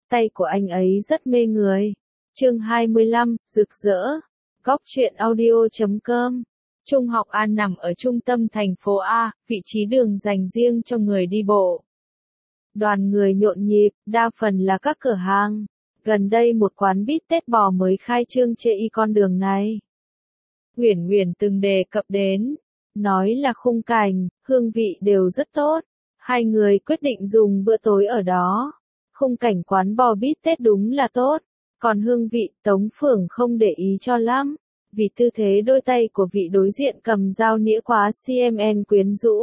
tay của anh ấy rất mê người. Chương 25, rực rỡ. Góc truyện audio.com. Trung học A nằm ở trung tâm thành phố A, vị trí đường dành riêng cho người đi bộ. Đoàn người nhộn nhịp, đa phần là các cửa hàng. Gần đây một quán bít tết bò mới khai trương chê y con đường này. Uyển Uyển từng đề cập đến, nói là khung cảnh, hương vị đều rất tốt. Hai người quyết định dùng bữa tối ở đó. Khung cảnh quán bò bít tết đúng là tốt, còn hương vị Tống Phượng không để ý cho lắm, vì tư thế đôi tay của vị đối diện cầm dao nĩa quá CMN quyến rũ.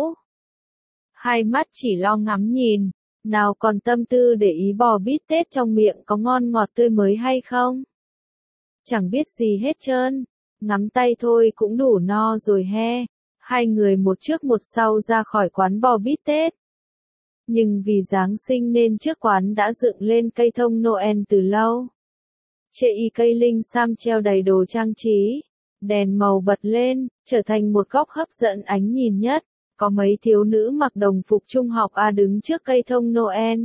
Hai mắt chỉ lo ngắm nhìn, nào còn tâm tư để ý bò bít tết trong miệng có ngon ngọt tươi mới hay không. Chẳng biết gì hết trơn, ngắm tay thôi cũng đủ no rồi he. Hai người một trước một sau ra khỏi quán bò bít tết. Nhưng vì Giáng sinh nên trước quán đã dựng lên cây thông Noel từ lâu. Chê y cây linh sam treo đầy đồ trang trí, đèn màu bật lên, trở thành một góc hấp dẫn ánh nhìn nhất. Có mấy thiếu nữ mặc đồng phục trung học A đứng trước cây thông Noel.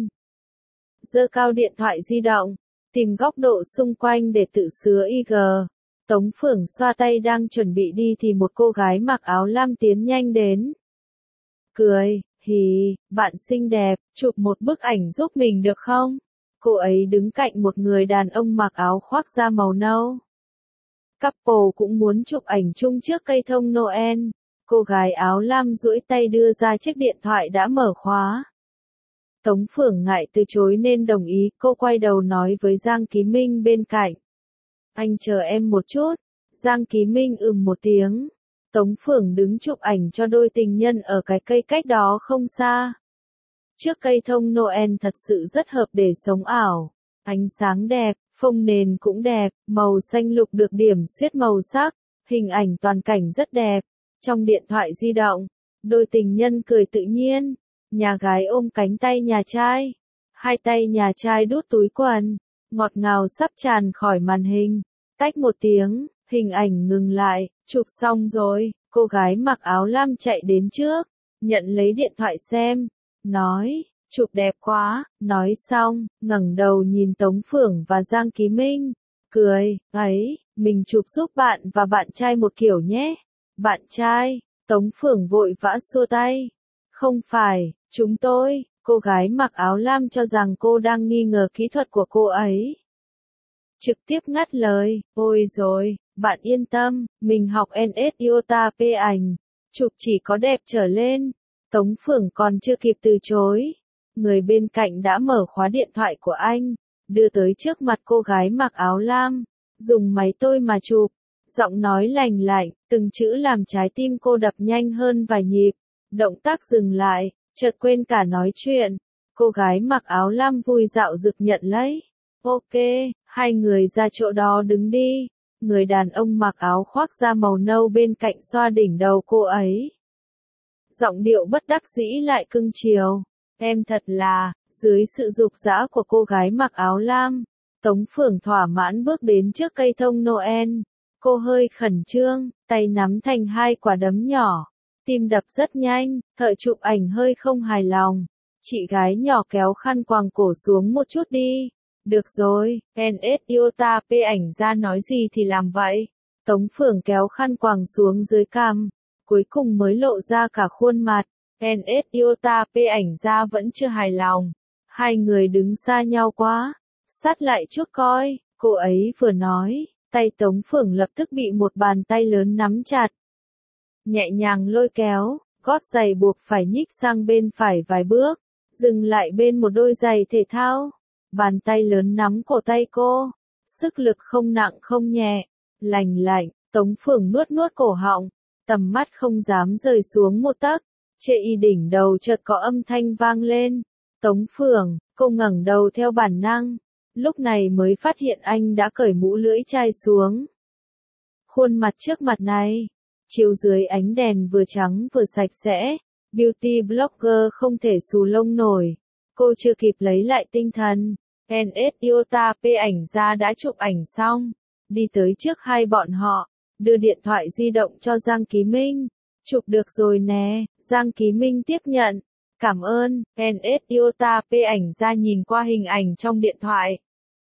Giơ cao điện thoại di động, tìm góc độ xung quanh để tự sứa IG. Tống Phượng xoa tay đang chuẩn bị đi thì một cô gái mặc áo lam tiến nhanh đến. Cười, hì, bạn xinh đẹp, chụp một bức ảnh giúp mình được không? Cô ấy đứng cạnh một người đàn ông mặc áo khoác da màu nâu. Couple cũng muốn chụp ảnh chung trước cây thông Noel. Cô gái áo lam duỗi tay đưa ra chiếc điện thoại đã mở khóa. Tống Phượng ngại từ chối nên đồng ý, cô quay đầu nói với Giang Ký Minh bên cạnh. Anh chờ em một chút. Giang Ký Minh một tiếng. Tống Phượng đứng chụp ảnh cho đôi tình nhân ở cái cây cách đó không xa. Trước cây thông Noel thật sự rất hợp để sống ảo. Ánh sáng đẹp, phông nền cũng đẹp, màu xanh lục được điểm xuyết màu sắc, hình ảnh toàn cảnh rất đẹp. Trong điện thoại di động, đôi tình nhân cười tự nhiên, nhà gái ôm cánh tay nhà trai, hai tay nhà trai đút túi quần, ngọt ngào sắp tràn khỏi màn hình. Tách một tiếng, hình ảnh ngừng lại, chụp xong rồi, cô gái mặc áo lam chạy đến trước, nhận lấy điện thoại xem, nói, chụp đẹp quá, nói xong, ngẩng đầu nhìn Tống Phượng và Giang Ký Minh, cười, ấy, mình chụp giúp bạn và bạn trai một kiểu nhé. Bạn trai, Tống Phượng vội vã xua tay. Không phải, chúng tôi, cô gái mặc áo lam cho rằng cô đang nghi ngờ kỹ thuật của cô ấy. Trực tiếp ngắt lời, ôi rồi, bạn yên tâm, mình học NS Iota P ảnh, chụp chỉ có đẹp trở lên. Tống Phượng còn chưa kịp từ chối. Người bên cạnh đã mở khóa điện thoại của anh, đưa tới trước mặt cô gái mặc áo lam, dùng máy tôi mà chụp. Giọng nói lành lạnh, từng chữ làm trái tim cô đập nhanh hơn vài nhịp. Động tác dừng lại, chợt quên cả nói chuyện. Cô gái mặc áo lam vui dạo dực nhận lấy. Ok, hai người ra chỗ đó đứng đi. Người đàn ông mặc áo khoác da màu nâu bên cạnh xoa đỉnh đầu cô ấy. Giọng điệu bất đắc dĩ lại cưng chiều. Em thật là, dưới sự dục dã của cô gái mặc áo lam, Tống Phượng thỏa mãn bước đến trước cây thông Noel. Cô hơi khẩn trương, tay nắm thành hai quả đấm nhỏ, tim đập rất nhanh, thợ chụp ảnh hơi không hài lòng. Chị gái nhỏ kéo khăn quàng cổ xuống một chút đi. Được rồi, NS Iota P ảnh ra nói gì thì làm vậy. Tống Phượng kéo khăn quàng xuống dưới cằm, cuối cùng mới lộ ra cả khuôn mặt. NS Iota P ảnh ra vẫn chưa hài lòng. Hai người đứng xa nhau quá, sát lại chút coi, cô ấy vừa nói. Tay Tống Phượng lập tức bị một bàn tay lớn nắm chặt. Nhẹ nhàng lôi kéo, gót giày buộc phải nhích sang bên phải vài bước, dừng lại bên một đôi giày thể thao. Bàn tay lớn nắm cổ tay cô, sức lực không nặng không nhẹ, lành lạnh, Tống Phượng nuốt nuốt cổ họng, tầm mắt không dám rời xuống một tấc. Chê y đỉnh đầu chợt có âm thanh vang lên. Tống Phượng, cô ngẩng đầu theo bản năng. Lúc này mới phát hiện anh đã cởi mũ lưỡi chai xuống. Khuôn mặt trước mặt này, chiếu dưới ánh đèn vừa trắng vừa sạch sẽ, beauty blogger không thể xù lông nổi. Cô chưa kịp lấy lại tinh thần, NS Iota P ảnh ra đã chụp ảnh xong, đi tới trước hai bọn họ, đưa điện thoại di động cho Giang Ký Minh. Chụp được rồi nè, Giang Ký Minh tiếp nhận, Cảm ơn, NS Iota P ảnh ra nhìn qua hình ảnh trong điện thoại.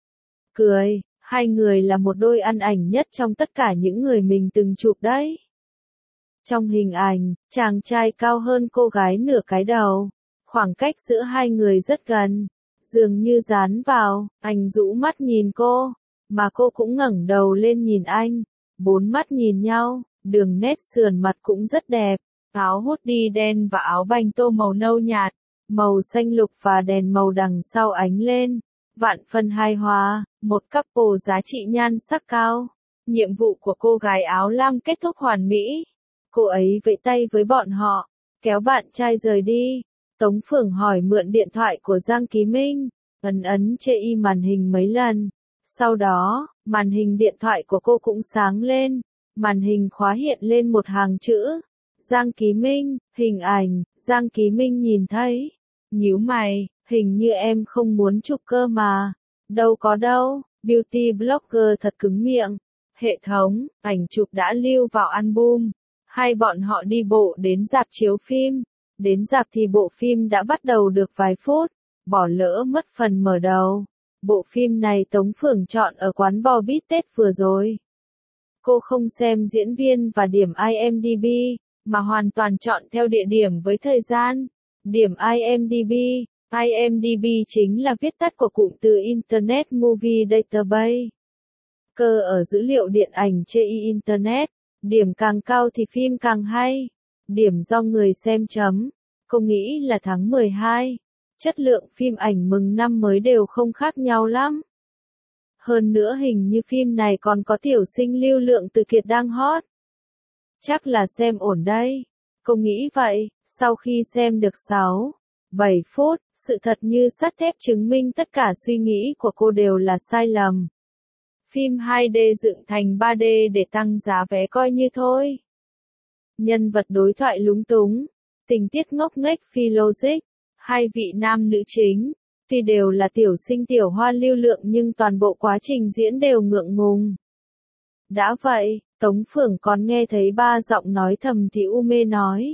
Cười, hai người là một đôi ăn ảnh nhất trong tất cả những người mình từng chụp đấy. Trong hình ảnh, chàng trai cao hơn cô gái nửa cái đầu. Khoảng cách giữa hai người rất gần, dường như dán vào, anh rũ mắt nhìn cô, mà cô cũng ngẩng đầu lên nhìn anh. Bốn mắt nhìn nhau, đường nét sườn mặt cũng rất đẹp, áo hoodie đen và áo bành tô màu nâu nhạt, màu xanh lục và đèn màu đằng sau ánh lên. Vạn phần hài hòa, một couple giá trị nhan sắc cao. Nhiệm vụ của cô gái áo lam kết thúc hoàn mỹ. Cô ấy vẫy tay với bọn họ, kéo bạn trai rời đi. Tống Phượng hỏi mượn điện thoại của Giang Ký Minh, ấn chê y màn hình mấy lần. Sau đó, màn hình điện thoại của cô cũng sáng lên, màn hình khóa hiện lên một hàng chữ. Giang Ký Minh, hình ảnh, Giang Ký Minh nhìn thấy. Nhíu mày, hình như em không muốn chụp cơ mà. Đâu có đâu, beauty blogger thật cứng miệng. Hệ thống, ảnh chụp đã lưu vào album. Hai bọn họ đi bộ đến rạp chiếu phim. Đến rạp thì bộ phim đã bắt đầu được vài phút, bỏ lỡ mất phần mở đầu. Bộ phim này Tống Phượng chọn ở quán bò bít tết vừa rồi. Cô không xem diễn viên và điểm IMDb, mà hoàn toàn chọn theo địa điểm với thời gian. Điểm IMDb, IMDb chính là viết tắt của cụm từ Internet Movie Database. Cơ ở dữ liệu điện ảnh trên Internet, điểm càng cao thì phim càng hay. Điểm do người xem chấm. Cô nghĩ là tháng 12. Chất lượng phim ảnh mừng năm mới đều không khác nhau lắm. Hơn nữa hình như phim này còn có tiểu sinh Lưu Lượng Từ Kiệt đang hot. Chắc là xem ổn đây. Cô nghĩ vậy, sau khi xem được 6-7 phút, sự thật như sắt thép chứng minh tất cả suy nghĩ của cô đều là sai lầm. Phim 2D dựng thành 3D để tăng giá vé coi như thôi. Nhân vật đối thoại lúng túng, tình tiết ngốc nghếch phi logic, hai vị nam nữ chính, tuy đều là tiểu sinh tiểu hoa Lưu Lượng nhưng toàn bộ quá trình diễn đều ngượng ngùng. Đã vậy, Tống Phượng còn nghe thấy ba giọng nói thầm thì u mê nói.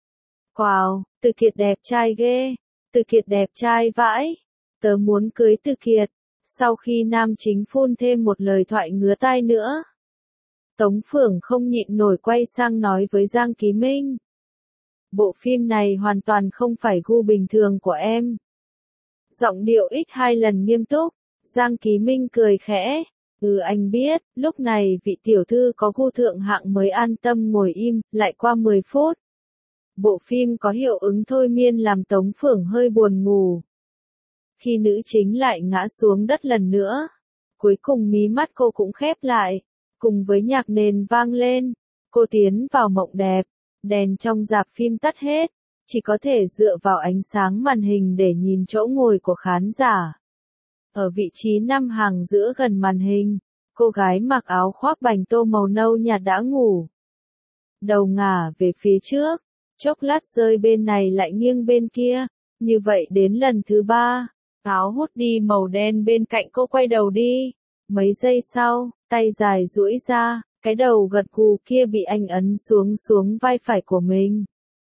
Wow, Từ Kiệt đẹp trai ghê, Từ Kiệt đẹp trai vãi, tớ muốn cưới Từ Kiệt. Sau khi nam chính phun thêm một lời thoại ngứa tai nữa, Tống Phượng không nhịn nổi quay sang nói với Giang Ký Minh. Bộ phim này hoàn toàn không phải gu bình thường của em. Giọng điệu ít hai lần nghiêm túc, Giang Ký Minh cười khẽ. Anh biết, lúc này vị tiểu thư có gu thượng hạng mới an tâm ngồi im, lại qua 10 phút. Bộ phim có hiệu ứng thôi miên làm Tống Phượng hơi buồn ngủ. Khi nữ chính lại ngã xuống đất lần nữa, cuối cùng mí mắt cô cũng khép lại. Cùng với nhạc nền vang lên, cô tiến vào mộng đẹp, đèn trong rạp phim tắt hết, chỉ có thể dựa vào ánh sáng màn hình để nhìn chỗ ngồi của khán giả. Ở vị trí 5 hàng giữa gần màn hình, cô gái mặc áo khoác bành tô màu nâu nhạt đã ngủ. Đầu ngả về phía trước, chốc lát rơi bên này lại nghiêng bên kia, như vậy đến lần thứ 3, áo hoodie màu đen bên cạnh cô quay đầu đi. Mấy giây sau, tay dài duỗi ra, cái đầu gật gù kia bị anh ấn xuống vai phải của mình.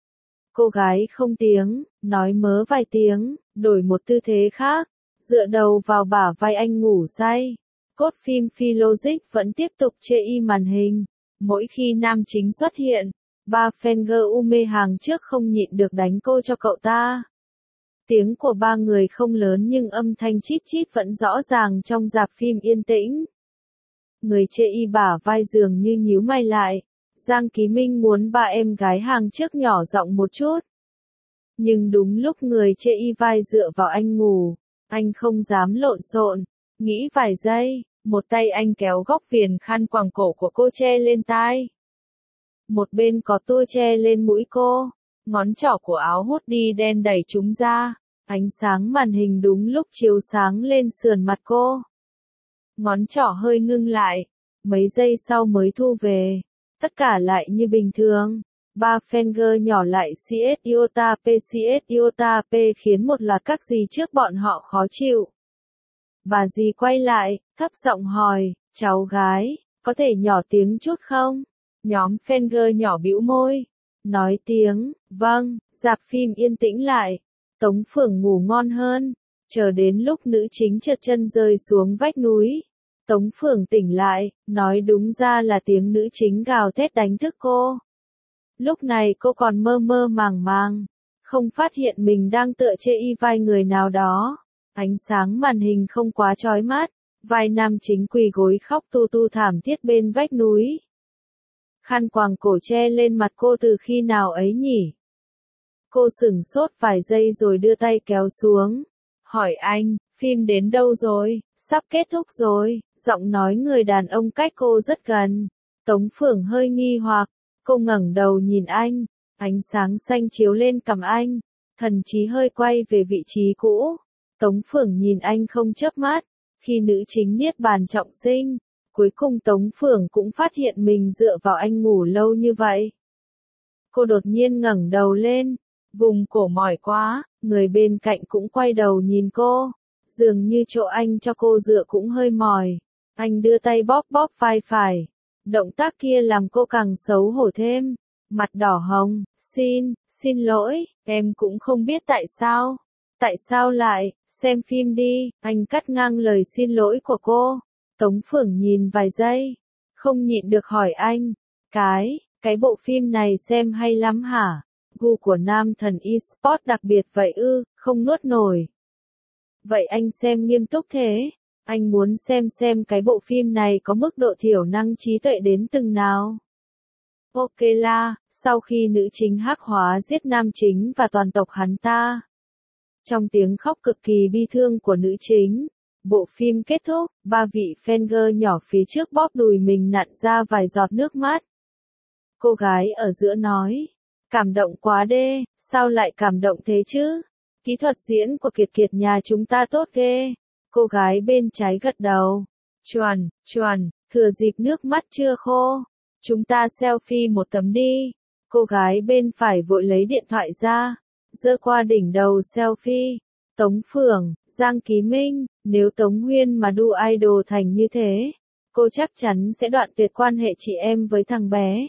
Cô gái không tiếng, nói mớ vài tiếng, đổi một tư thế khác, dựa đầu vào bả vai anh ngủ say. Cốt phim phi logic vẫn tiếp tục chê y màn hình. Mỗi khi nam chính xuất hiện, ba fanger u mê hàng trước không nhịn được đánh cô cho cậu ta. Tiếng của ba người không lớn nhưng âm thanh chít chít vẫn rõ ràng trong rạp phim yên tĩnh. Người chê y bả vai dường như nhíu mày lại. Giang Ký Minh muốn ba em gái hàng trước nhỏ giọng một chút. Nhưng đúng lúc người chê y vai dựa vào anh ngủ, anh không dám lộn xộn, nghĩ vài giây, một tay anh kéo góc viền khăn quàng cổ của cô che lên tai. Một bên có tua che lên mũi cô, ngón trỏ của áo hoodie đen đẩy chúng ra, ánh sáng màn hình đúng lúc chiếu sáng lên sườn mặt cô. Ngón trỏ hơi ngưng lại, mấy giây sau mới thu về, tất cả lại như bình thường. Ba finger nhỏ lại CS Iota P khiến một loạt các gì trước bọn họ khó chịu. Bà dì quay lại, thấp giọng hỏi, cháu gái, có thể nhỏ tiếng chút không? Nhóm finger nhỏ bĩu môi, nói tiếng, vâng, rạp phim yên tĩnh lại, Tống Phượng ngủ ngon hơn, chờ đến lúc nữ chính trượt chân rơi xuống vách núi. Tống Phượng tỉnh lại, nói đúng ra là tiếng nữ chính gào thét đánh thức cô. Lúc này cô còn mơ mơ màng màng, không phát hiện mình đang tựa trên vai người nào đó. Ánh sáng màn hình không quá chói mắt, vai nam chính quỳ gối khóc tu tu thảm thiết bên vách núi. Khăn quàng cổ che lên mặt cô từ khi nào ấy nhỉ? Cô sửng sốt vài giây rồi đưa tay kéo xuống. Hỏi anh, phim đến đâu rồi? Sắp kết thúc rồi. Giọng nói người đàn ông cách cô rất gần. Tống Phượng hơi nghi hoặc. Cô ngẩng đầu nhìn anh. Ánh sáng xanh chiếu lên cằm anh. Thần trí hơi quay về vị trí cũ. Tống Phượng nhìn anh không chớp mắt. Khi nữ chính niết bàn trọng sinh, cuối cùng Tống Phượng cũng phát hiện mình dựa vào anh ngủ lâu như vậy. Cô đột nhiên ngẩng đầu lên, vùng cổ mỏi quá, người bên cạnh cũng quay đầu nhìn cô, dường như chỗ anh cho cô dựa cũng hơi mỏi. Anh đưa tay bóp bóp vai phải. Động tác kia làm cô càng xấu hổ thêm, mặt đỏ hồng. Xin lỗi, em cũng không biết tại sao. Tại sao lại, xem phim đi, anh cắt ngang lời xin lỗi của cô. Tống Phượng nhìn vài giây, không nhịn được hỏi anh, cái bộ phim này xem hay lắm hả? Gu của nam thần eSport đặc biệt vậy ư, không nuốt nổi. Vậy anh xem nghiêm túc thế, anh muốn xem cái bộ phim này có mức độ thiểu năng trí tuệ đến từng nào. Ok la, sau khi nữ chính hắc hóa giết nam chính và toàn tộc hắn ta. Trong tiếng khóc cực kỳ bi thương của nữ chính, bộ phim kết thúc, ba vị fan nhỏ phía trước bóp đùi mình nặn ra vài giọt nước mắt. Cô gái ở giữa nói, cảm động quá đê, sao lại cảm động thế chứ? Kỹ thuật diễn của Kiệt nhà chúng ta tốt ghê. Cô gái bên trái gật đầu. Chuẩn, thừa dịp nước mắt chưa khô. Chúng ta selfie một tấm đi. Cô gái bên phải vội lấy điện thoại ra, giơ qua đỉnh đầu selfie. Tống Phượng, Giang Ký Minh, nếu Tống Huyên mà đu idol thành như thế, cô chắc chắn sẽ đoạn tuyệt quan hệ chị em với thằng bé.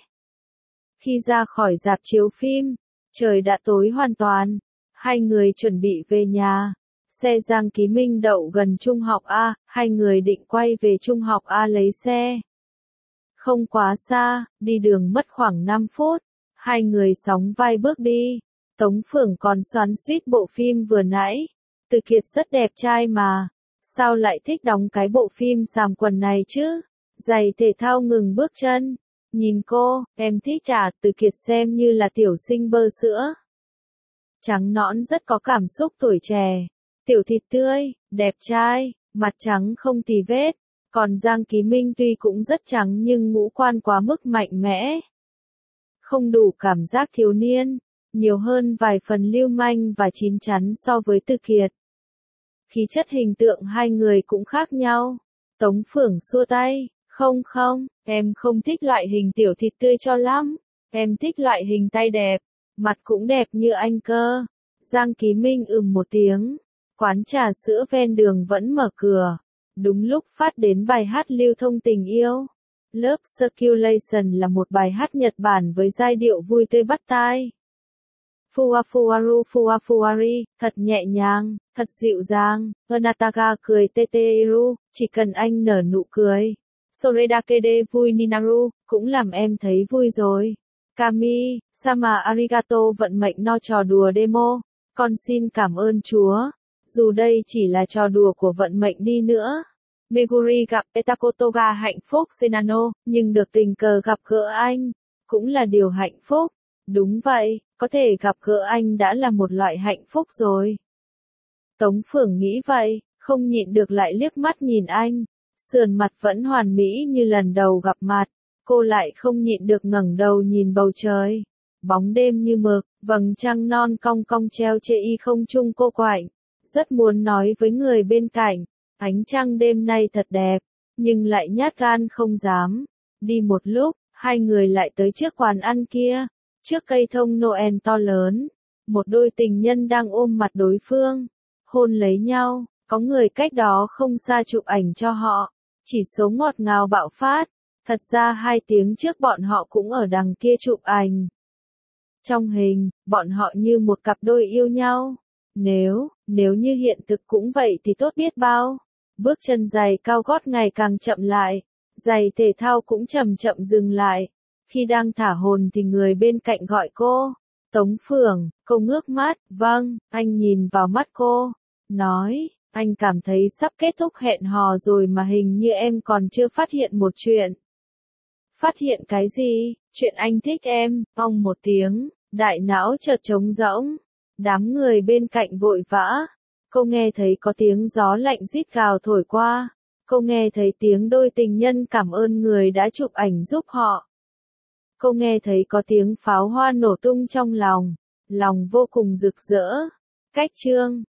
Khi ra khỏi rạp chiếu phim, trời đã tối hoàn toàn, hai người chuẩn bị về nhà. Xe Giang Ký Minh đậu gần trung học A, hai người định quay về trung học A lấy xe. Không quá xa, đi đường mất khoảng 5 phút, hai người sóng vai bước đi. Tống Phượng còn xoắn xuýt bộ phim vừa nãy. Từ Kiệt rất đẹp trai mà, sao lại thích đóng cái bộ phim xàm quần này chứ? Giày thể thao ngừng bước chân. Nhìn cô, em thích à? Từ Kiệt xem như là tiểu sinh bơ sữa. Trắng nõn rất có cảm xúc tuổi trẻ. Tiểu thịt tươi, đẹp trai, mặt trắng không tì vết. Còn Giang Ký Minh tuy cũng rất trắng nhưng ngũ quan quá mức mạnh mẽ. Không đủ cảm giác thiếu niên, nhiều hơn vài phần lưu manh và chín chắn so với Từ Kiệt. Khí chất hình tượng hai người cũng khác nhau. Tống Phượng xua tay, không, em không thích loại hình tiểu thịt tươi cho lắm. Em thích loại hình tay đẹp, mặt cũng đẹp như anh cơ. Giang Ký Minh một tiếng. Quán trà sữa ven đường vẫn mở cửa. Đúng lúc phát đến bài hát lưu thông tình yêu. Love Circulation là một bài hát Nhật Bản với giai điệu vui tươi bắt tai. Fuwafuari, thật nhẹ nhàng, thật dịu dàng. Anataga cười teteru, chỉ cần anh nở nụ cười. Soredakede vui Ninaru, cũng làm em thấy vui rồi. Kami, sama arigato vận mệnh no trò đùa demo. Con xin cảm ơn Chúa. Dù đây chỉ là trò đùa của vận mệnh đi nữa. Meguri gặp Etakotoga hạnh phúc Senano, nhưng được tình cờ gặp gỡ anh, cũng là điều hạnh phúc. Đúng vậy, có thể gặp gỡ anh đã là một loại hạnh phúc rồi. Tống Phượng nghĩ vậy, không nhịn được lại liếc mắt nhìn anh. Sườn mặt vẫn hoàn mỹ như lần đầu gặp mặt, cô lại không nhịn được ngẩng đầu nhìn bầu trời. Bóng đêm như mực, vầng trăng non cong cong treo trên y không trung cô quạnh. Rất muốn nói với người bên cạnh, ánh trăng đêm nay thật đẹp, nhưng lại nhát gan không dám. Đi một lúc, hai người lại tới trước quán ăn kia, trước cây thông Noel to lớn. Một đôi tình nhân đang ôm mặt đối phương, hôn lấy nhau, có người cách đó không xa chụp ảnh cho họ. Chỉ số ngọt ngào bạo phát, thật ra 2 tiếng trước bọn họ cũng ở đằng kia chụp ảnh. Trong hình, bọn họ như một cặp đôi yêu nhau. Nếu như hiện thực cũng vậy thì tốt biết bao. Bước chân giày cao gót ngày càng chậm lại, giày thể thao cũng chậm chậm dừng lại. Khi đang thả hồn thì người bên cạnh gọi cô. Tống Phượng, cô ngước mắt, vâng, anh nhìn vào mắt cô, nói, anh cảm thấy sắp kết thúc hẹn hò rồi mà hình như em còn chưa phát hiện một chuyện. Phát hiện cái gì? Chuyện anh thích em, ong một tiếng, đại não chợt trống rỗng. Đám người bên cạnh vội vã. Cô nghe thấy có tiếng gió lạnh rít gào thổi qua. Cô nghe thấy tiếng đôi tình nhân cảm ơn người đã chụp ảnh giúp họ. Cô nghe thấy có tiếng pháo hoa nổ tung trong lòng vô cùng rực rỡ. Cách chương